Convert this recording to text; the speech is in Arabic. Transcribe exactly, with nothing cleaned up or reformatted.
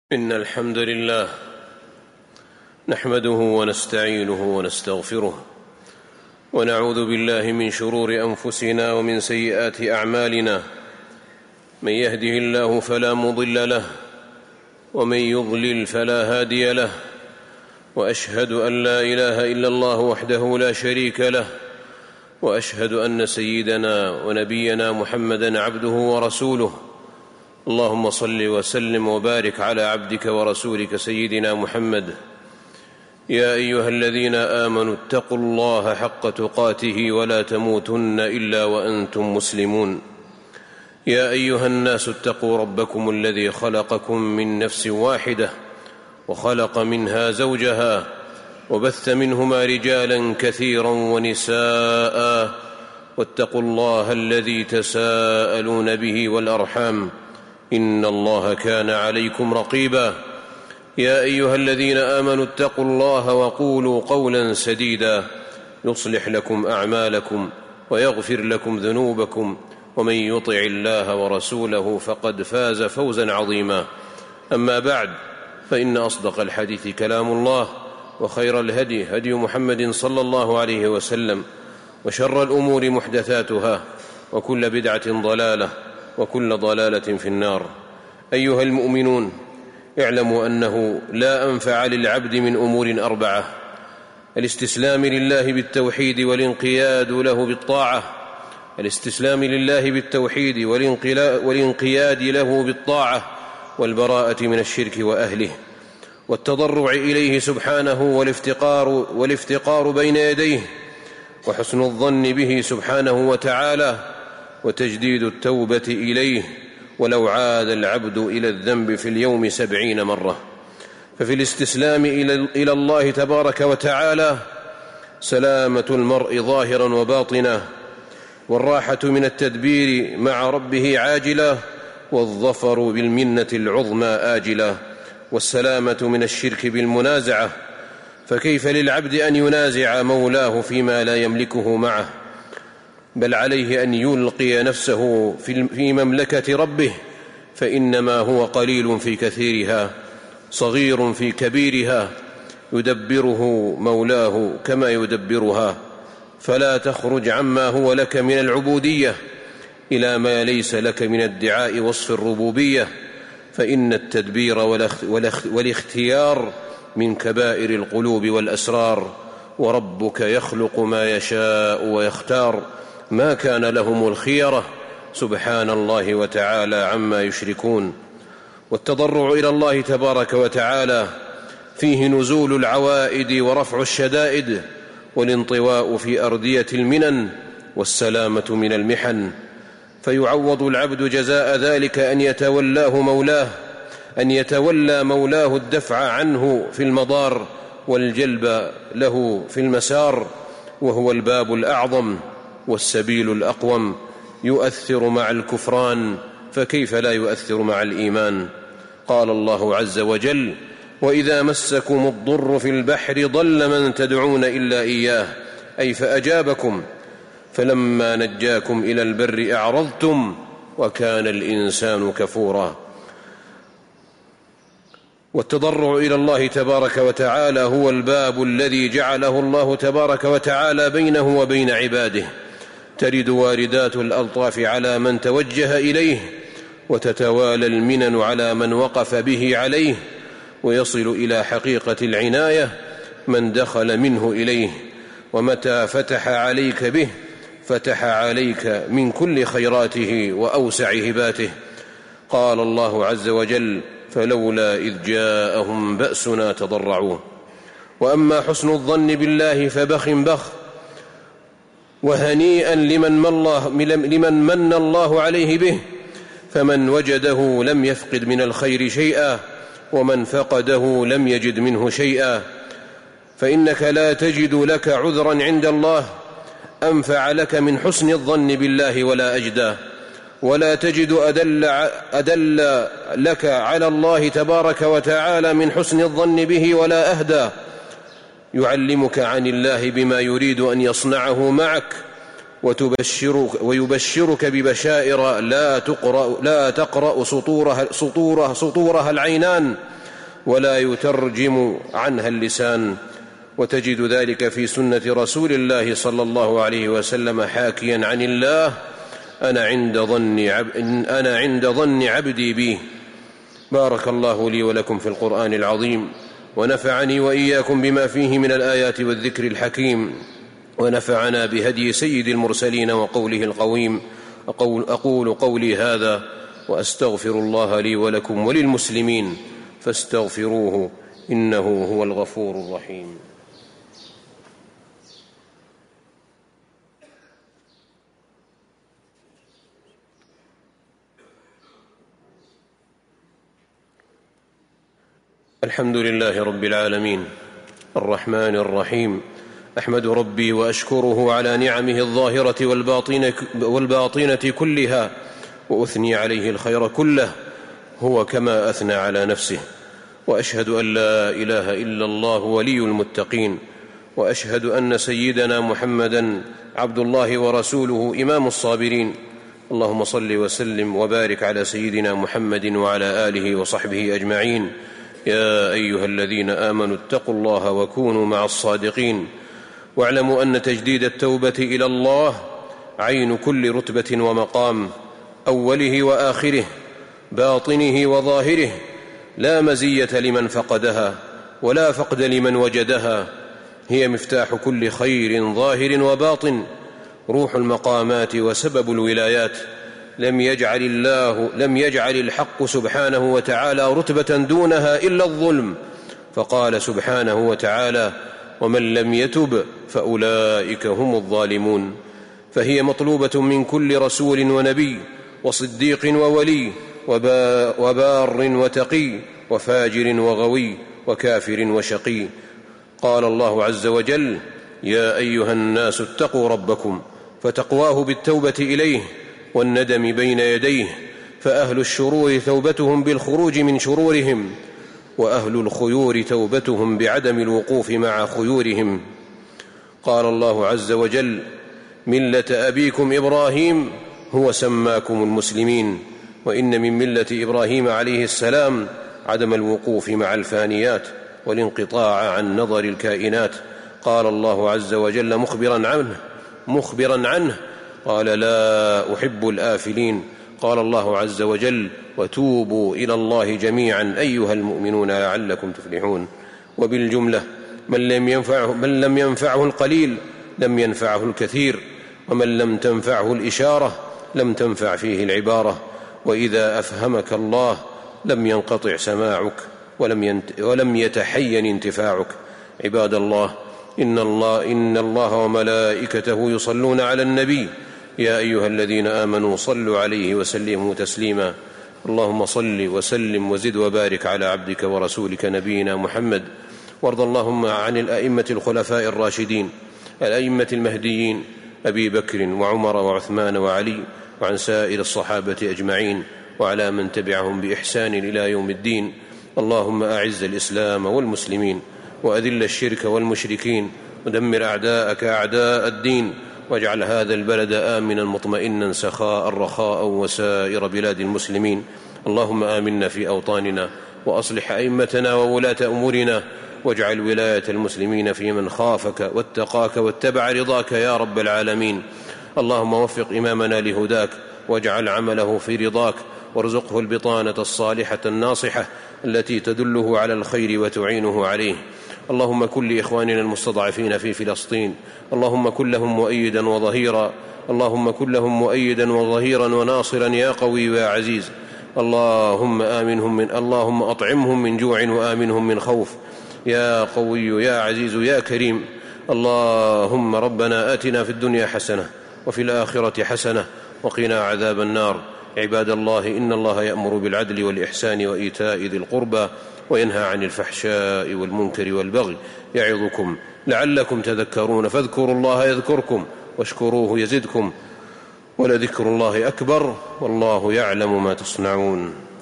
إن الحمد لله نحمده ونستعينه ونستغفره ونعوذ بالله من شرور أنفسنا ومن سيئات أعمالنا. من يهده الله فلا مضل له ومن يضلل فلا هادي له، وأشهد أن لا إله إلا الله وحده لا شريك له، وأشهد أن سيدنا ونبينا محمدًا عبده ورسوله. اللهم صل وسلم وبارك على عبدك ورسولك سيدنا محمد. يا أيها الذين آمنوا اتقوا الله حق تقاته ولا تموتن إلا وأنتم مسلمون. يا أيها الناس اتقوا ربكم الذي خلقكم من نفس واحدة وخلق منها زوجها وبث منهما رجالا كثيرا ونساء، واتقوا الله الذي تساءلون به والأرحام إن الله كان عليكم رقيبا. يا أيها الذين آمنوا اتقوا الله وقولوا قولا سديدا يصلح لكم أعمالكم ويغفر لكم ذنوبكم، ومن يطع الله ورسوله فقد فاز فوزا عظيما. أما بعد، فإن أصدق الحديث كلام الله، وخير الهدي هدي محمد صلى الله عليه وسلم، وشر الأمور محدثاتها، وكل بدعة ضلالة، وكل ضلالة في النار. أيها المؤمنون، اعلموا أنه لا أنفع للعبد من أمور أربعة: الاستسلام لله بالتوحيد والانقياد له بالطاعة الاستسلام لله بالتوحيد والانقياد له بالطاعة والبراءة من الشرك وأهله، والتضرع إليه سبحانه والافتقار, والافتقار بين يديه، وحسن الظن به سبحانه وتعالى، وتجديد التوبة إليه ولو عاد العبد إلى الذنب في اليوم سبعين مرة. ففي الاستسلام إلى الله تبارك وتعالى سلامة المرء ظاهرا وباطنا، والراحة من التدبير مع ربه عاجلة، والظفر بالمنة العظمى آجلة، والسلامة من الشرك بالمنازعة. فكيف للعبد أن ينازع مولاه فيما لا يملكه معه؟ بل عليه أن يلقي نفسه في مملكة ربه، فإنما هو قليل في كثيرها، صغير في كبيرها، يدبره مولاه كما يدبرها. فلا تخرج عما هو لك من العبودية إلى ما ليس لك من ادعاء وصف الربوبية، فإن التدبير والاختيار من كبائر القلوب والأسرار، وربك يخلق ما يشاء ويختار، ما كان لهم الخيرة، سبحان الله وتعالى عما يشركون. والتضرع إلى الله تبارك وتعالى فيه نزول العوائد ورفع الشدائد، والانطواء في أردية المنن، والسلامة من المحن. فيعوض العبد جزاء ذلك أن يتولاه مولاه أن يتولى مولاه الدفع عنه في المضار والجلب له في المسار، وهو الباب الأعظم والسبيل الأقوم، يؤثر مع الكفران، فكيف لا يؤثر مع الإيمان؟ قال الله عز وجل: وإذا مسكم الضر في البحر ضل من تدعون إلا إياه، أي فأجابكم، فلما نجاكم إلى البر أعرضتم وكان الإنسان كفورا. والتضرع إلى الله تبارك وتعالى هو الباب الذي جعله الله تبارك وتعالى بينه وبين عباده، ترد واردات الألطاف على من توجه إليه، وتتوالى المنن على من وقف به عليه، ويصل إلى حقيقة العناية من دخل منه إليه. ومتى فتح عليك به فتح عليك من كل خيراته وأوسع هباته. قال الله عز وجل: فلولا إذ جاءهم بأسنا تضرعوا. وأما حسن الظن بالله فبخ بخ، وهنيئا لمن من الله, لمن من الله عليه به، فمن وجده لم يفقد من الخير شيئا، ومن فقده لم يجد منه شيئا. فإنك لا تجد لك عذرا عند الله أنفع لك من حسن الظن بالله ولا أجدى، ولا تجد أدل, أدل لك على الله تبارك وتعالى من حسن الظن به ولا أهدى. يعلمك عن الله بما يريد أن يصنعه معك، وتبشرك ويبشرك ببشائر لا تقرأ, لا تقرأ سطورها, سطورها, سطورها العينان، ولا يترجم عنها اللسان، وتجد ذلك في سنة رسول الله صلى الله عليه وسلم حاكيا عن الله: أنا عند ظن عب... أنا عند ظن عبدي بي. بارك الله لي ولكم في القرآن العظيم، ونفعني وإياكم بما فيه من الآيات والذكر الحكيم، ونفعنا بهدي سيد المرسلين وقوله القويم. أقول, أقول قولي هذا وأستغفر الله لي ولكم وللمسلمين فاستغفروه إنه هو الغفور الرحيم. الحمد لله رب العالمين الرحمن الرحيم، أحمد ربي وأشكره على نعمه الظاهرة والباطنة, والباطنة كلها، وأثني عليه الخير كله هو كما أثنى على نفسه، وأشهد أن لا إله إلا الله ولي المتقين، وأشهد أن سيدنا محمدًا عبد الله ورسوله إمام الصابرين. اللهم صل وسلم وبارك على سيدنا محمد وعلى آله وصحبه أجمعين. يا أيها الذين آمنوا اتقوا الله وكونوا مع الصادقين، واعلموا أن تجديد التوبة إلى الله عين كل رتبة ومقام، أوله وآخره، باطنه وظاهره، لا مزية لمن فقدها ولا فقد لمن وجدها، هي مفتاح كل خير ظاهر وباطن، روح المقامات وسبب الولايات. لم يجعل الله لم يجعل الحق سبحانه وتعالى رتبة دونها إلا الظلم، فقال سبحانه وتعالى: ومن لم يتب فأولئك هم الظالمون. فهي مطلوبة من كل رسول ونبي وصديق وولي وبار وتقي وفاجر وغوي وكافر وشقي. قال الله عز وجل: يا أيها الناس اتقوا ربكم، فتقواه بالتوبة إليه والندم بين يديه، فأهل الشرور توبتهم بالخروج من شرورهم، وأهل الخيور توبتهم بعدم الوقوف مع خيورهم. قال الله عز وجل: ملة أبيكم إبراهيم هو سماكم المسلمين. وإن من ملة إبراهيم عليه السلام عدم الوقوف مع الفانيات والانقطاع عن نظر الكائنات. قال الله عز وجل مخبرا عنه مخبرا عنه قال: لا أحب الآفلين. قال الله عز وجل: وتوبوا إلى الله جميعا أيها المؤمنون لعلكم تفلحون. وبالجملة من لم ينفعه, من لم ينفعه القليل لم ينفعه الكثير، ومن لم تنفعه الإشارة لم تنفع فيه العبارة. وإذا أفهمك الله لم ينقطع سماعك ولم, ينت ولم يتحين انتفاعك. عباد الله، إن الله, إن الله وملائكته يصلون على النبي، يا أيها الذين آمنوا صلوا عليه وسلموا تسليما. اللهم صل وسلم وزد وبارك على عبدك ورسولك نبينا محمد. وارض اللهم عن الأئمة الخلفاء الراشدين الأئمة المهديين أبي بكر وعمر وعثمان وعلي، وعن سائر الصحابة أجمعين، وعلى من تبعهم بإحسان إلى يوم الدين. اللهم أعز الإسلام والمسلمين، وأذل الشرك والمشركين، ودمر أعداءك أعداء الدين، واجعل هذا البلد آمنا مطمئنا سخاء رخاء وسائر بلاد المسلمين. اللهم آمنا في أوطاننا، وأصلح أئمتنا وولاة أمورنا، واجعل ولاية المسلمين في من خافك واتقاك واتبع رضاك يا رب العالمين. اللهم وفق إمامنا لهداك، واجعل عمله في رضاك، وارزقه البطانة الصالحة الناصحة التي تدله على الخير وتعينه عليه. اللهم كن لإخواننا المستضعفين في فلسطين، اللهم كن لهم مؤيدا وظهيرا، اللهم كن لهم مؤيدا وظهيرا وناصرا يا قوي يا عزيز. اللهم آمنهم من اللهم أطعمهم من جوع وآمنهم من خوف يا قوي يا عزيز يا كريم. اللهم ربنا آتنا في الدنيا حسنة وفي الآخرة حسنة وقنا عذاب النار. عباد الله، إن الله يأمر بالعدل والإحسان وإيتاء ذي القربى، وينهى عن الفحشاء والمنكر والبغي، يعظكم لعلكم تذكرون. فاذكروا الله يذكركم، واشكروه يزدكم، ولذكر الله أكبر، والله يعلم ما تصنعون.